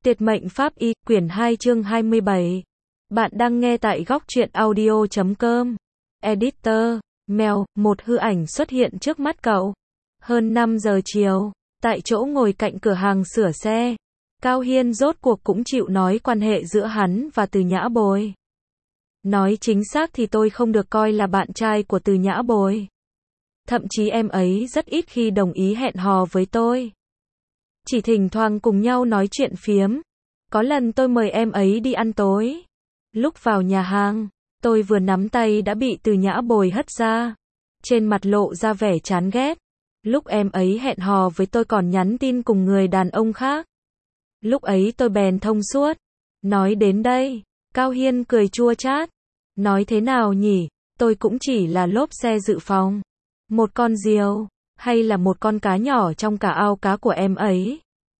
Tuyệt mệnh pháp y, quyển 2 chương 27. Bạn đang nghe tại góc truyện audio.com. Editor, mèo, một hư ảnh xuất hiện trước mắt cậu. Hơn 5 giờ chiều, tại chỗ ngồi cạnh cửa hàng sửa xe, Cao Hiên rốt cuộc cũng chịu nói quan hệ giữa hắn và Từ Nhã Bồi. Nói chính xác thì tôi không được coi là bạn trai của Từ Nhã Bồi. Thậm chí em ấy rất ít khi đồng ý hẹn hò với tôi. Chỉ thỉnh thoảng cùng nhau nói chuyện phiếm. Có lần tôi mời em ấy đi ăn tối. Lúc vào nhà hàng, tôi vừa nắm tay đã bị Từ Nhã Bồi hất ra. Trên mặt lộ ra vẻ chán ghét. Lúc em ấy hẹn hò với tôi còn nhắn tin cùng người đàn ông khác. Lúc ấy tôi bèn thông suốt. Nói đến đây, Cao Hiên cười chua chát. Nói thế nào nhỉ, tôi cũng chỉ là lốp xe dự phòng. Một con diều, hay là một con cá nhỏ trong cả ao cá của em ấy.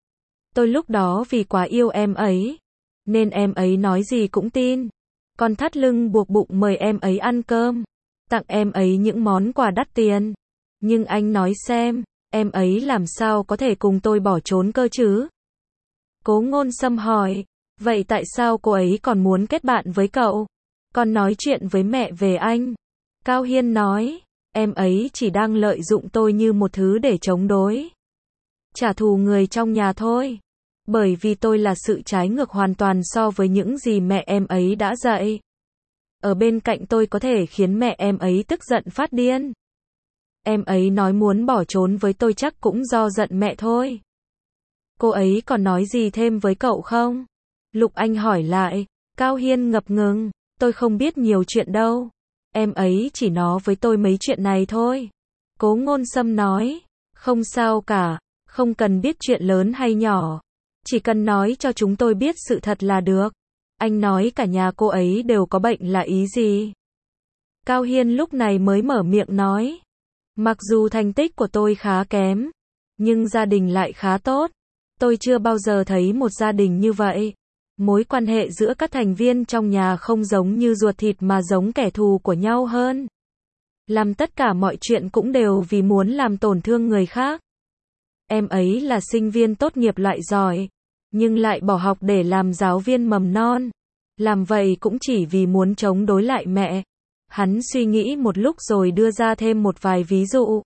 Tôi lúc đó vì quá yêu em ấy, nên em ấy nói gì cũng tin. Còn thắt lưng buộc bụng mời em ấy ăn cơm, tặng em ấy những món quà đắt tiền. Nhưng anh nói xem, em ấy làm sao có thể cùng tôi bỏ trốn cơ chứ? Cố Ngôn Sâm hỏi, vậy tại sao cô ấy còn muốn kết bạn với cậu? Còn nói chuyện với mẹ về anh. Cao Hiên nói, em ấy chỉ đang lợi dụng tôi như một thứ để chống đối. Trả thù người trong nhà thôi. Bởi vì tôi là sự trái ngược hoàn toàn so với những gì mẹ em ấy đã dạy. Ở bên cạnh tôi có thể khiến mẹ em ấy tức giận phát điên. Em ấy nói muốn bỏ trốn với tôi chắc cũng do giận mẹ thôi. Cô ấy còn nói gì thêm với cậu không? Lục Anh hỏi lại. Cao Hiên ngập ngừng. Tôi không biết nhiều chuyện đâu. Em ấy chỉ nói với tôi mấy chuyện này thôi. Cố Ngôn Sâm nói. Không sao cả. Không cần biết chuyện lớn hay nhỏ. Chỉ cần nói cho chúng tôi biết sự thật là được. Anh nói cả nhà cô ấy đều có bệnh là ý gì? Cao Hiên lúc này mới mở miệng nói. Mặc dù thành tích của tôi khá kém, nhưng gia đình lại khá tốt. Tôi chưa bao giờ thấy một gia đình như vậy. Mối quan hệ giữa các thành viên trong nhà không giống như ruột thịt mà giống kẻ thù của nhau hơn. Làm tất cả mọi chuyện cũng đều vì muốn làm tổn thương người khác. Em ấy là sinh viên tốt nghiệp loại giỏi, nhưng lại bỏ học để làm giáo viên mầm non. Làm vậy cũng chỉ vì muốn chống đối lại mẹ. Hắn suy nghĩ một lúc rồi đưa ra thêm một vài ví dụ.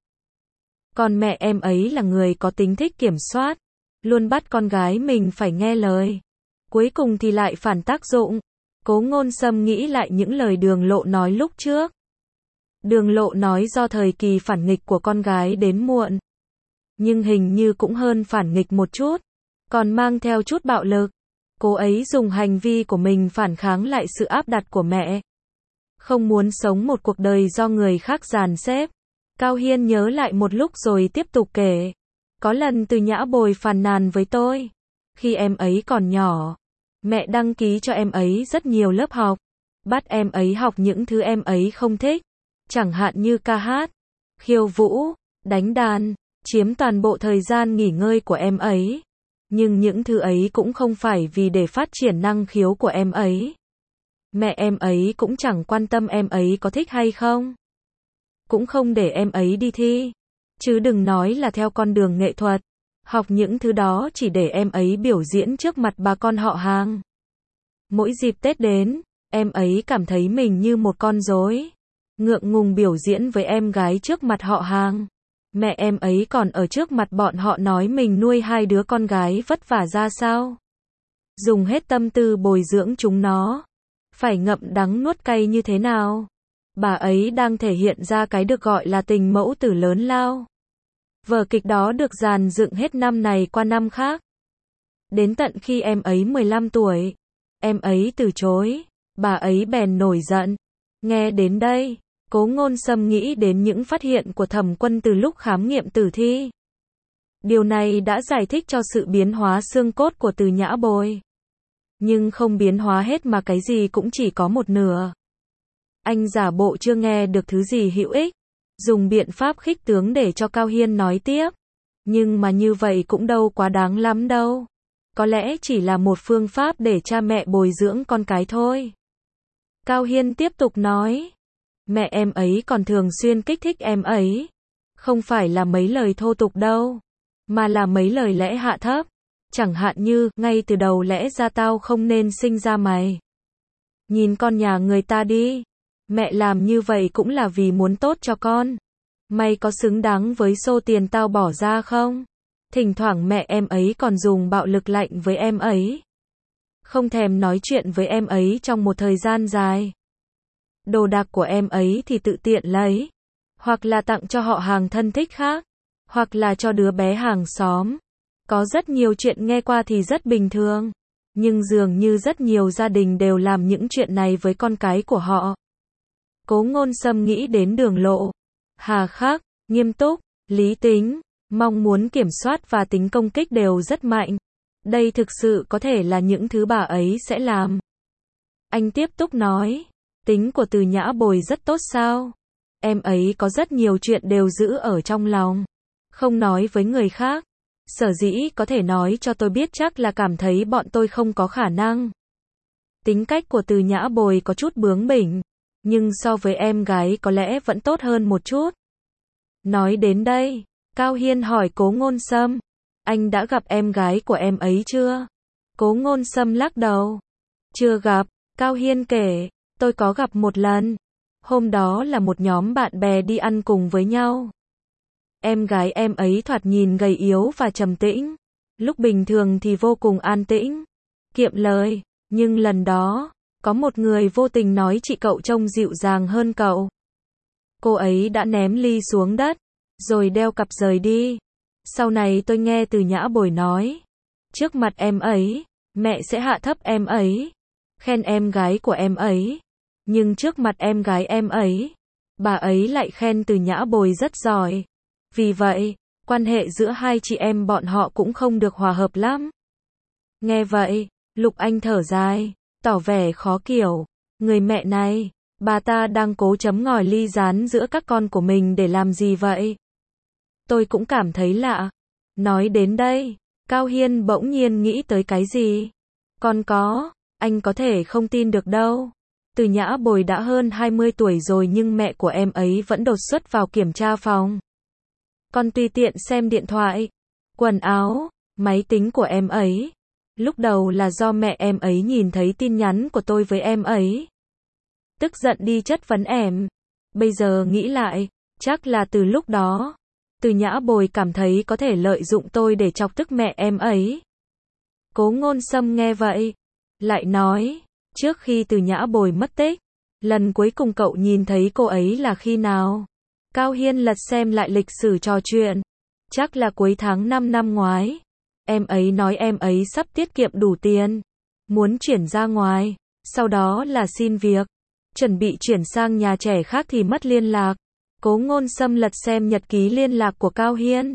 Còn mẹ em ấy là người có tính thích kiểm soát, luôn bắt con gái mình phải nghe lời. Cuối cùng thì lại phản tác dụng. Cố Ngôn Sâm nghĩ lại những lời Đường Lộ nói lúc trước. Đường Lộ nói do thời kỳ phản nghịch của con gái đến muộn. Nhưng hình như cũng hơn phản nghịch một chút. Còn mang theo chút bạo lực. Cô ấy dùng hành vi của mình phản kháng lại sự áp đặt của mẹ. Không muốn sống một cuộc đời do người khác dàn xếp. Cao Hiên nhớ lại một lúc rồi tiếp tục kể. Có lần Từ Nhã Bồi phàn nàn với tôi. Khi em ấy còn nhỏ, mẹ đăng ký cho em ấy rất nhiều lớp học. Bắt em ấy học những thứ em ấy không thích. Chẳng hạn như ca hát, khiêu vũ, đánh đàn, chiếm toàn bộ thời gian nghỉ ngơi của em ấy. Nhưng những thứ ấy cũng không phải vì để phát triển năng khiếu của em ấy. Mẹ em ấy cũng chẳng quan tâm em ấy có thích hay không. Cũng không để em ấy đi thi. Chứ đừng nói là theo con đường nghệ thuật. Học những thứ đó chỉ để em ấy biểu diễn trước mặt bà con họ hàng. Mỗi dịp Tết đến, em ấy cảm thấy mình như một con rối. Ngượng ngùng biểu diễn với em gái trước mặt họ hàng. Mẹ em ấy còn ở trước mặt bọn họ nói mình nuôi hai đứa con gái vất vả ra sao. Dùng hết tâm tư bồi dưỡng chúng nó. Phải ngậm đắng nuốt cay như thế nào. Bà ấy đang thể hiện ra cái được gọi là tình mẫu tử lớn lao. Vở kịch đó được dàn dựng hết năm này qua năm khác. Đến tận khi em ấy 15 tuổi, em ấy từ chối, bà ấy bèn nổi giận. Nghe đến đây, Cố Ngôn Sâm nghĩ đến những phát hiện của Thẩm Quân từ lúc khám nghiệm tử thi. Điều này đã giải thích cho sự biến hóa xương cốt của Từ Nhã Bồi. Nhưng không biến hóa hết mà cái gì cũng chỉ có một nửa. Anh giả bộ chưa nghe được thứ gì hữu ích, dùng biện pháp khích tướng để cho Cao Hiên nói tiếp. Nhưng mà như vậy cũng đâu quá đáng lắm đâu. Có lẽ chỉ là một phương pháp để cha mẹ bồi dưỡng con cái thôi. Cao Hiên tiếp tục nói. Mẹ em ấy còn thường xuyên kích thích em ấy. Không phải là mấy lời thô tục đâu, mà là mấy lời lẽ hạ thấp. Chẳng hạn như, ngay từ đầu lẽ ra tao không nên sinh ra mày. Nhìn con nhà người ta đi. Mẹ làm như vậy cũng là vì muốn tốt cho con. Mày có xứng đáng với số tiền tao bỏ ra không? Thỉnh thoảng mẹ em ấy còn dùng bạo lực lạnh với em ấy. Không thèm nói chuyện với em ấy trong một thời gian dài. Đồ đạc của em ấy thì tự tiện lấy. Hoặc là tặng cho họ hàng thân thích khác. Hoặc là cho đứa bé hàng xóm. Có rất nhiều chuyện nghe qua thì rất bình thường. Nhưng dường như rất nhiều gia đình đều làm những chuyện này với con cái của họ. Cố Ngôn Sâm nghĩ đến Đường Lộ. Hà khắc, nghiêm túc, lý tính, mong muốn kiểm soát và tính công kích đều rất mạnh. Đây thực sự có thể là những thứ bà ấy sẽ làm. Anh tiếp tục nói, tính của Từ Nhã Bồi rất tốt sao? Em ấy có rất nhiều chuyện đều giữ ở trong lòng, không nói với người khác. Sở dĩ có thể nói cho tôi biết chắc là cảm thấy bọn tôi không có khả năng. Tính cách của Từ Nhã Bồi có chút bướng bỉnh, nhưng so với em gái có lẽ vẫn tốt hơn một chút. Nói đến đây, Cao Hiên hỏi Cố Ngôn Sâm, anh đã gặp em gái của em ấy chưa? Cố Ngôn Sâm lắc đầu. Chưa gặp, Cao Hiên kể, tôi có gặp một lần. Hôm đó là một nhóm bạn bè đi ăn cùng với nhau. Em gái em ấy thoạt nhìn gầy yếu và trầm tĩnh. Lúc bình thường thì vô cùng an tĩnh, kiệm lời. Nhưng lần đó, có một người vô tình nói chị cậu trông dịu dàng hơn cậu. Cô ấy đã ném ly xuống đất, rồi đeo cặp rời đi. Sau này tôi nghe Từ Nhã Bồi nói, trước mặt em ấy, mẹ sẽ hạ thấp em ấy, khen em gái của em ấy. Nhưng trước mặt em gái em ấy, bà ấy lại khen Từ Nhã Bồi rất giỏi. Vì vậy, quan hệ giữa hai chị em bọn họ cũng không được hòa hợp lắm. Nghe vậy, Lục Anh thở dài, tỏ vẻ khó hiểu. Người mẹ này, bà ta đang cố chấm ngòi ly gián giữa các con của mình để làm gì vậy? Tôi cũng cảm thấy lạ. Nói đến đây, Cao Hiên bỗng nhiên nghĩ tới cái gì? Con có, anh có thể không tin được đâu. Từ Nhã Bồi đã hơn 20 tuổi rồi nhưng mẹ của em ấy vẫn đột xuất vào kiểm tra phòng. Con tùy tiện xem điện thoại, quần áo, máy tính của em ấy. Lúc đầu là do mẹ em ấy nhìn thấy tin nhắn của tôi với em ấy. Tức giận đi chất vấn em. Bây giờ nghĩ lại, chắc là từ lúc đó, Từ Nhã Bồi cảm thấy có thể lợi dụng tôi để chọc tức mẹ em ấy. Cố Ngôn Sâm nghe vậy, lại nói, trước khi Từ Nhã Bồi mất tích, lần cuối cùng cậu nhìn thấy cô ấy là khi nào? Cao Hiên lật xem lại lịch sử trò chuyện. Chắc là cuối tháng 5 năm ngoái. Em ấy nói em ấy sắp tiết kiệm đủ tiền, muốn chuyển ra ngoài, sau đó là xin việc, chuẩn bị chuyển sang nhà trẻ khác thì mất liên lạc. Cố Ngôn Sâm lật xem nhật ký liên lạc của Cao Hiên.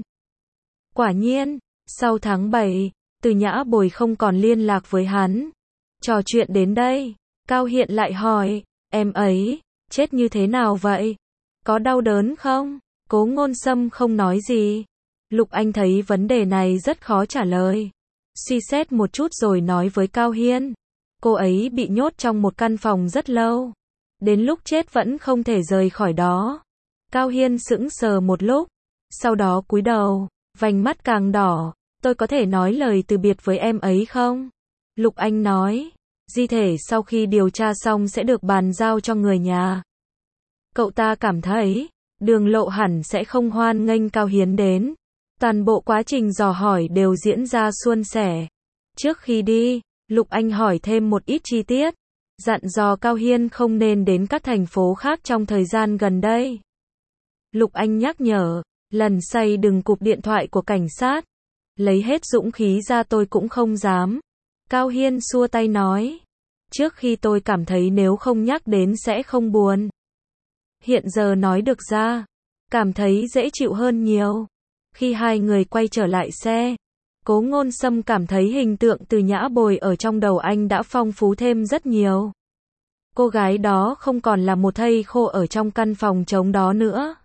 Quả nhiên, sau tháng 7, Từ Nhã Bồi không còn liên lạc với hắn. Trò chuyện đến đây, Cao Hiên lại hỏi, em ấy, chết như thế nào vậy? Có đau đớn không? Cố Ngôn Sâm không nói gì. Lục Anh thấy vấn đề này rất khó trả lời. Suy xét một chút rồi nói với Cao Hiên. Cô ấy bị nhốt trong một căn phòng rất lâu. Đến lúc chết vẫn không thể rời khỏi đó. Cao Hiên sững sờ một lúc. Sau đó cúi đầu, vành mắt càng đỏ. Tôi có thể nói lời từ biệt với em ấy không? Lục Anh nói. Di thể sau khi điều tra xong sẽ được bàn giao cho người nhà. Cậu ta cảm thấy, Đường Lộ hẳn sẽ không hoan nghênh Cao Hiên đến. Toàn bộ quá trình dò hỏi đều diễn ra suôn sẻ. Trước khi đi, Lục Anh hỏi thêm một ít chi tiết, dặn dò Cao Hiên không nên đến các thành phố khác trong thời gian gần đây. Lục Anh nhắc nhở, lần say đừng cụp điện thoại của cảnh sát. Lấy hết dũng khí ra tôi cũng không dám. Cao Hiên xua tay nói, trước khi tôi cảm thấy nếu không nhắc đến sẽ không buồn. Hiện giờ nói được ra, cảm thấy dễ chịu hơn nhiều. Khi hai người quay trở lại xe, Cố Ngôn Sâm cảm thấy hình tượng Từ Nhã Bồi ở trong đầu anh đã phong phú thêm rất nhiều. Cô gái đó không còn là một thây khô ở trong căn phòng trống đó nữa.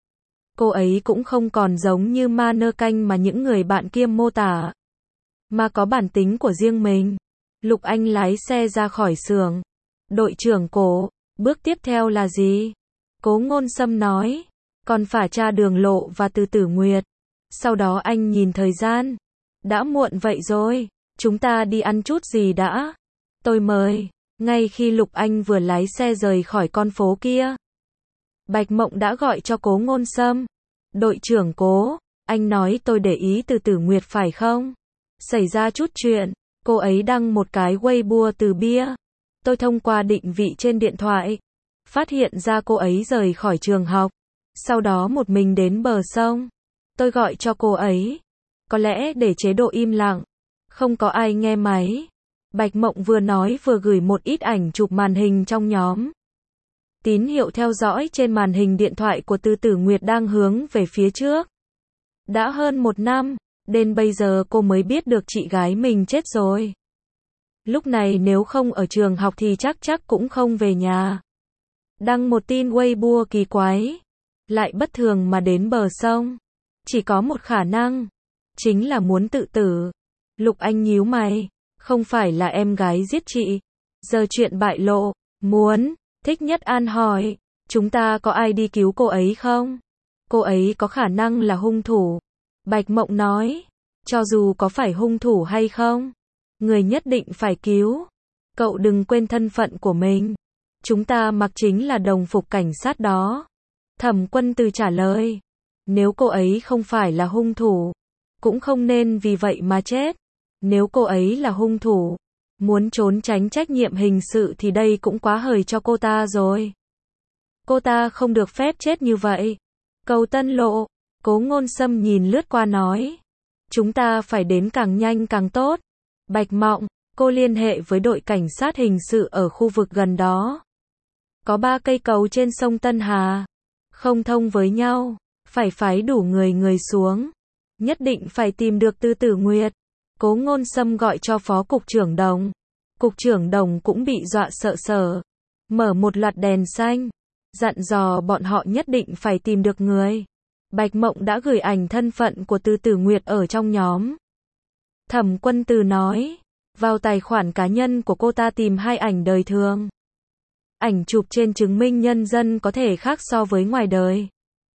Cô ấy cũng không còn giống như ma nơ canh mà những người bạn kia mô tả, mà có bản tính của riêng mình. Lục Anh lái xe ra khỏi xưởng. Đội trưởng Cố, bước tiếp theo là gì? Cố Ngôn Sâm nói, còn phải tra Đường Lộ và Từ Tử Nguyệt. Sau đó anh nhìn thời gian. Đã muộn vậy rồi, chúng ta đi ăn chút gì đã. Tôi mời. Ngay khi Lục Anh vừa lái xe rời khỏi con phố kia, Bạch Mộng đã gọi cho Cố Ngôn Sâm. Đội trưởng Cố, anh nói tôi để ý Từ Tử Nguyệt phải không? Xảy ra chút chuyện, cô ấy đăng một cái Weibo từ bia. Tôi thông qua định vị trên điện thoại, phát hiện ra cô ấy rời khỏi trường học, sau đó một mình đến bờ sông. Tôi gọi cho cô ấy, có lẽ để chế độ im lặng, không có ai nghe máy. Bạch Mộng vừa nói vừa gửi một ít ảnh chụp màn hình trong nhóm. Tín hiệu theo dõi trên màn hình điện thoại của Từ Tử Nguyệt đang hướng về phía trước. Đã hơn 1 năm, đến bây giờ cô mới biết được chị gái mình chết rồi. Lúc này nếu không ở trường học thì chắc cũng không về nhà. Đăng một tin Weibo kỳ quái, lại bất thường mà đến bờ sông. Chỉ có một khả năng, chính là muốn tự tử. Lục Anh nhíu mày, không phải là em gái giết chị. Giờ chuyện bại lộ, muốn. Thích Nhất An hỏi, chúng ta có ai đi cứu cô ấy không? Cô ấy có khả năng là hung thủ. Bạch Mộng nói, cho dù có phải hung thủ hay không, người nhất định phải cứu. Cậu đừng quên thân phận của mình. Chúng ta mặc chính là đồng phục cảnh sát đó. Thẩm Quân Từ trả lời, nếu cô ấy không phải là hung thủ, cũng không nên vì vậy mà chết. Nếu cô ấy là hung thủ, muốn trốn tránh trách nhiệm hình sự thì đây cũng quá hời cho cô ta rồi. Cô ta không được phép chết như vậy. Cầu Tân Lộ, Cố Ngôn Sâm nhìn lướt qua nói, chúng ta phải đến càng nhanh càng tốt. Bạch Mộng, cô liên hệ với đội cảnh sát hình sự ở khu vực gần đó. Có 3 cây cầu trên sông Tân Hà, không thông với nhau, phải phái đủ người xuống. Nhất định phải tìm được Từ Tử Nguyệt. Cố Ngôn Sâm gọi cho Phó Cục trưởng Đồng. Cục trưởng Đồng cũng bị dọa sợ sở. Mở một loạt đèn xanh, dặn dò bọn họ nhất định phải tìm được người. Bạch Mộng đã gửi ảnh thân phận của Từ Tử Nguyệt ở trong nhóm. Thẩm Quân Từ nói, vào tài khoản cá nhân của cô ta tìm 2 ảnh đời thường. Ảnh chụp trên chứng minh nhân dân có thể khác so với ngoài đời.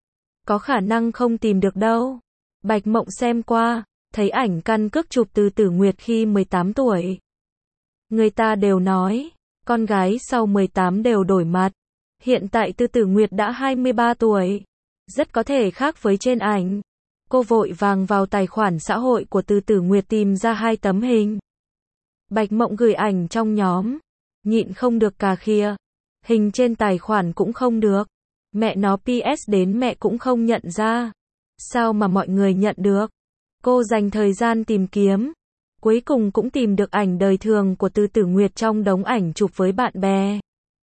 Có khả năng không tìm được đâu. Bạch Mộng xem qua, thấy ảnh căn cước chụp Từ Tử Nguyệt khi 18 tuổi. Người ta đều nói, con gái sau 18 đều đổi mặt. Hiện tại Từ Tử Nguyệt đã 23 tuổi. Rất có thể khác với trên ảnh. Cô vội vàng vào tài khoản xã hội của Từ Tử Nguyệt tìm ra 2 tấm hình. Bạch Mộng gửi ảnh trong nhóm. Nhịn không được cà khịa. Hình trên tài khoản cũng không được. Mẹ nó PS đến mẹ cũng không nhận ra. Sao mà mọi người nhận được? Cô dành thời gian tìm kiếm. Cuối cùng cũng tìm được ảnh đời thường của Từ Tử Nguyệt trong đống ảnh chụp với bạn bè.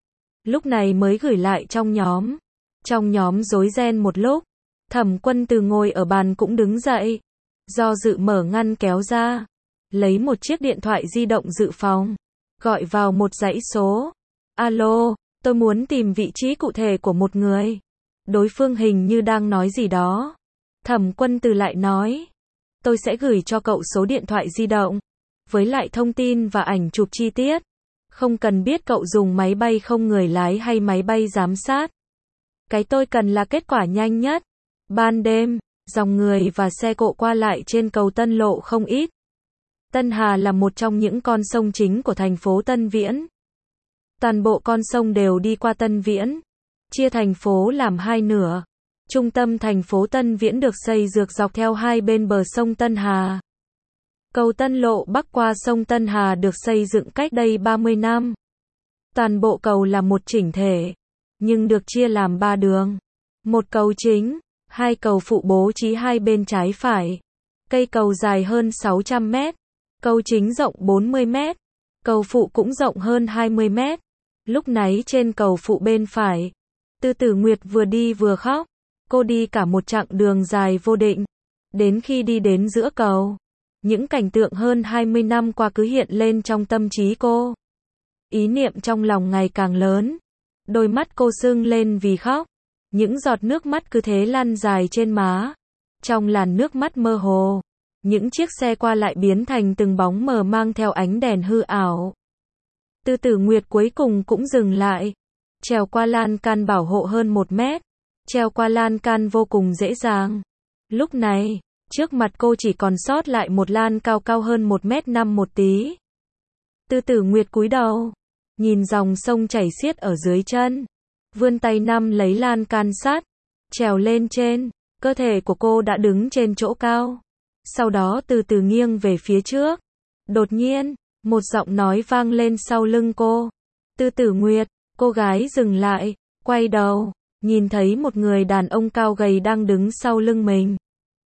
Lúc này mới gửi lại trong nhóm. Trong nhóm rối ren một lúc. Thẩm Quân Từ ngồi ở bàn cũng đứng dậy. Do dự mở ngăn kéo ra. Lấy một chiếc điện thoại di động dự phòng. Gọi vào một dãy số. Alo, tôi muốn tìm vị trí cụ thể của một người. Đối phương hình như đang nói gì đó. Thẩm Quân Từ lại nói, tôi sẽ gửi cho cậu số điện thoại di động, với lại thông tin và ảnh chụp chi tiết. Không cần biết cậu dùng máy bay không người lái hay máy bay giám sát. Cái tôi cần là kết quả nhanh nhất. Ban đêm, dòng người và xe cộ qua lại trên cầu Tân Lộ không ít. Tân Hà là một trong những con sông chính của thành phố Tân Viễn. Toàn bộ con sông đều đi qua Tân Viễn, chia thành phố làm 2 nửa. Trung tâm thành phố Tân Viễn được xây dược dọc theo 2 bên bờ sông Tân Hà. Cầu Tân Lộ bắc qua sông Tân Hà được xây dựng cách đây 30 năm. Toàn bộ cầu là một chỉnh thể, nhưng được chia làm 3 đường. Một cầu chính, 2 cầu phụ bố trí 2 bên trái phải. Cây cầu dài hơn 600 mét. Cầu chính rộng 40 mét. Cầu phụ cũng rộng hơn 20 mét. Lúc nãy trên cầu phụ bên phải, Từ Tử Nguyệt vừa đi vừa khóc. Cô đi cả một chặng đường dài vô định. Đến khi đi đến giữa cầu, những cảnh tượng hơn 20 năm qua cứ hiện lên trong tâm trí cô. Ý niệm trong lòng ngày càng lớn. Đôi mắt cô sưng lên vì khóc. Những giọt nước mắt cứ thế lăn dài trên má. Trong làn nước mắt mơ hồ, những chiếc xe qua lại biến thành từng bóng mờ mang theo ánh đèn hư ảo. Từ Tử Nguyệt cuối cùng cũng dừng lại. Trèo qua lan can bảo hộ hơn 1 mét. Trèo qua lan can vô cùng dễ dàng. Lúc này, Trước mặt cô chỉ còn sót lại một lan cao cao hơn 1m5 một tí. Tư Tử Nguyệt cúi đầu, nhìn dòng sông chảy xiết ở dưới chân, vươn tay nắm lấy lan can sắt, trèo lên trên, cơ thể của cô đã đứng trên chỗ cao. Sau đó từ từ nghiêng về phía trước. Đột nhiên, một giọng nói vang lên sau lưng cô. Tư Tử Nguyệt, cô gái dừng lại, quay đầu, nhìn thấy một người đàn ông cao gầy đang đứng sau lưng mình.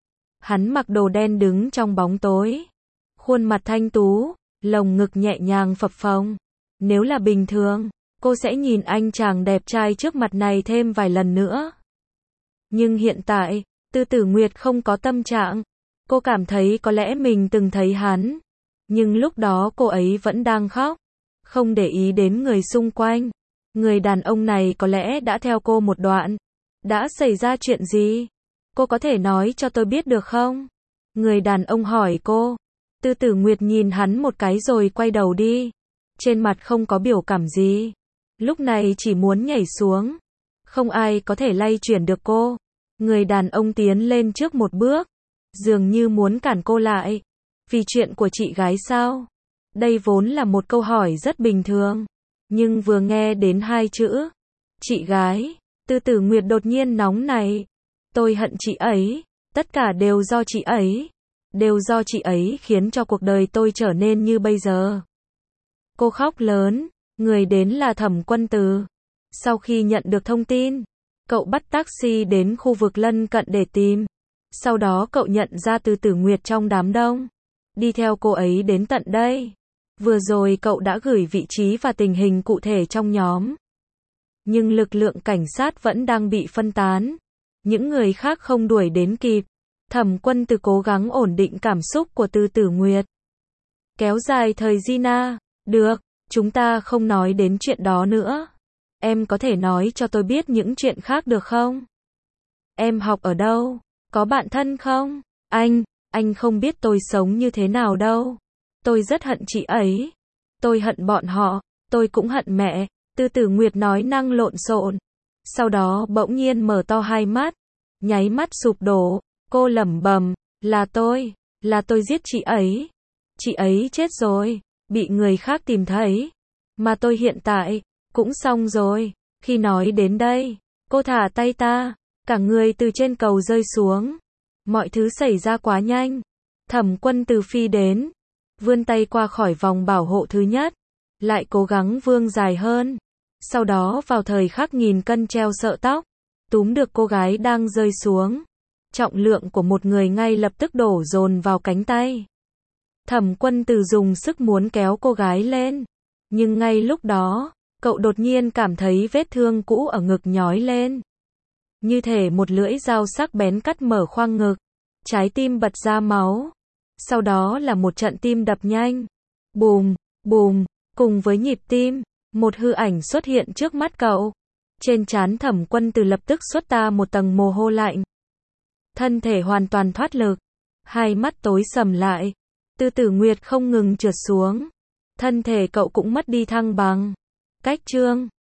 Hắn mặc đồ đen đứng trong bóng tối, khuôn mặt thanh tú, lồng ngực nhẹ nhàng phập phồng. Nếu là bình thường, cô sẽ nhìn anh chàng đẹp trai trước mặt này thêm vài lần nữa. Nhưng hiện tại, Tư Tử Nguyệt không có tâm trạng. Cô cảm thấy có lẽ mình từng thấy hắn, nhưng lúc đó cô ấy vẫn đang khóc, không để ý đến người xung quanh. Người đàn ông này có lẽ đã theo cô một đoạn. Đã xảy ra chuyện gì? Cô có thể nói cho tôi biết được không? Người đàn ông hỏi cô. Tư Tử Nguyệt nhìn hắn một cái rồi quay đầu đi. Trên mặt không có biểu cảm gì. Lúc này chỉ muốn nhảy xuống. Không ai có thể lay chuyển được cô. Người đàn ông tiến lên trước một bước, dường như muốn cản cô lại. Vì chuyện của chị gái sao? Đây vốn là một câu hỏi rất bình thường. Nhưng vừa nghe đến hai chữ chị gái, Tư Tử Nguyệt đột nhiên nóng nảy. Tôi hận chị ấy, tất cả đều do chị ấy. Đều do chị ấy khiến cho cuộc đời tôi trở nên như bây giờ. Cô khóc lớn. Người đến là Thẩm Quân Từ. Sau khi nhận được thông tin, cậu bắt taxi đến khu vực lân cận để tìm. Sau đó cậu nhận ra Tư Tử Nguyệt trong đám đông, đi theo cô ấy đến tận đây. Vừa rồi cậu đã gửi vị trí và tình hình cụ thể trong nhóm. Nhưng lực lượng cảnh sát vẫn đang bị phân tán. Những người khác không đuổi đến kịp. Thẩm Quân Từ cố gắng ổn định cảm xúc của Tư Tử Nguyệt. Kéo dài thời Gina. Được, chúng ta không nói đến chuyện đó nữa. Em có thể nói cho tôi biết những chuyện khác được không? Em học ở đâu? Có bạn thân không? Anh không biết tôi sống như thế nào đâu. Tôi rất hận chị ấy. Tôi hận bọn họ. Tôi cũng hận mẹ. Tư Tử Nguyệt nói năng lộn xộn. Sau đó bỗng nhiên mở to hai mắt. Nháy mắt sụp đổ. Cô lẩm bẩm, là tôi giết chị ấy. Chị ấy chết rồi. Bị người khác tìm thấy. Mà tôi hiện tại, cũng xong rồi. Khi nói đến đây, cô thả tay ta. Cả người từ trên cầu rơi xuống. Mọi thứ xảy ra quá nhanh. Thẩm Quân Từ phi đến, vươn tay qua khỏi vòng bảo hộ thứ nhất, lại cố gắng vươn dài hơn. Sau đó vào thời khắc nghìn cân treo sợi tóc, túm được cô gái đang rơi xuống. Trọng lượng của một người ngay lập tức đổ dồn vào cánh tay. Thẩm Quân Từ dùng sức muốn kéo cô gái lên. Nhưng ngay lúc đó, cậu đột nhiên cảm thấy vết thương cũ ở ngực nhói lên. Như thể một lưỡi dao sắc bén cắt mở khoang ngực. Trái tim bật ra máu. Sau đó là một trận tim đập nhanh. Bùm, bùm, cùng với nhịp tim, một hư ảnh xuất hiện trước mắt cậu. Trên trán Thẩm Quân Từ lập tức xuất ra một tầng mồ hôi lạnh. Thân thể hoàn toàn thoát lực. Hai mắt tối sầm lại. Tư Tử Nguyệt không ngừng trượt xuống. Thân thể cậu cũng mất đi thăng bằng. Cách chương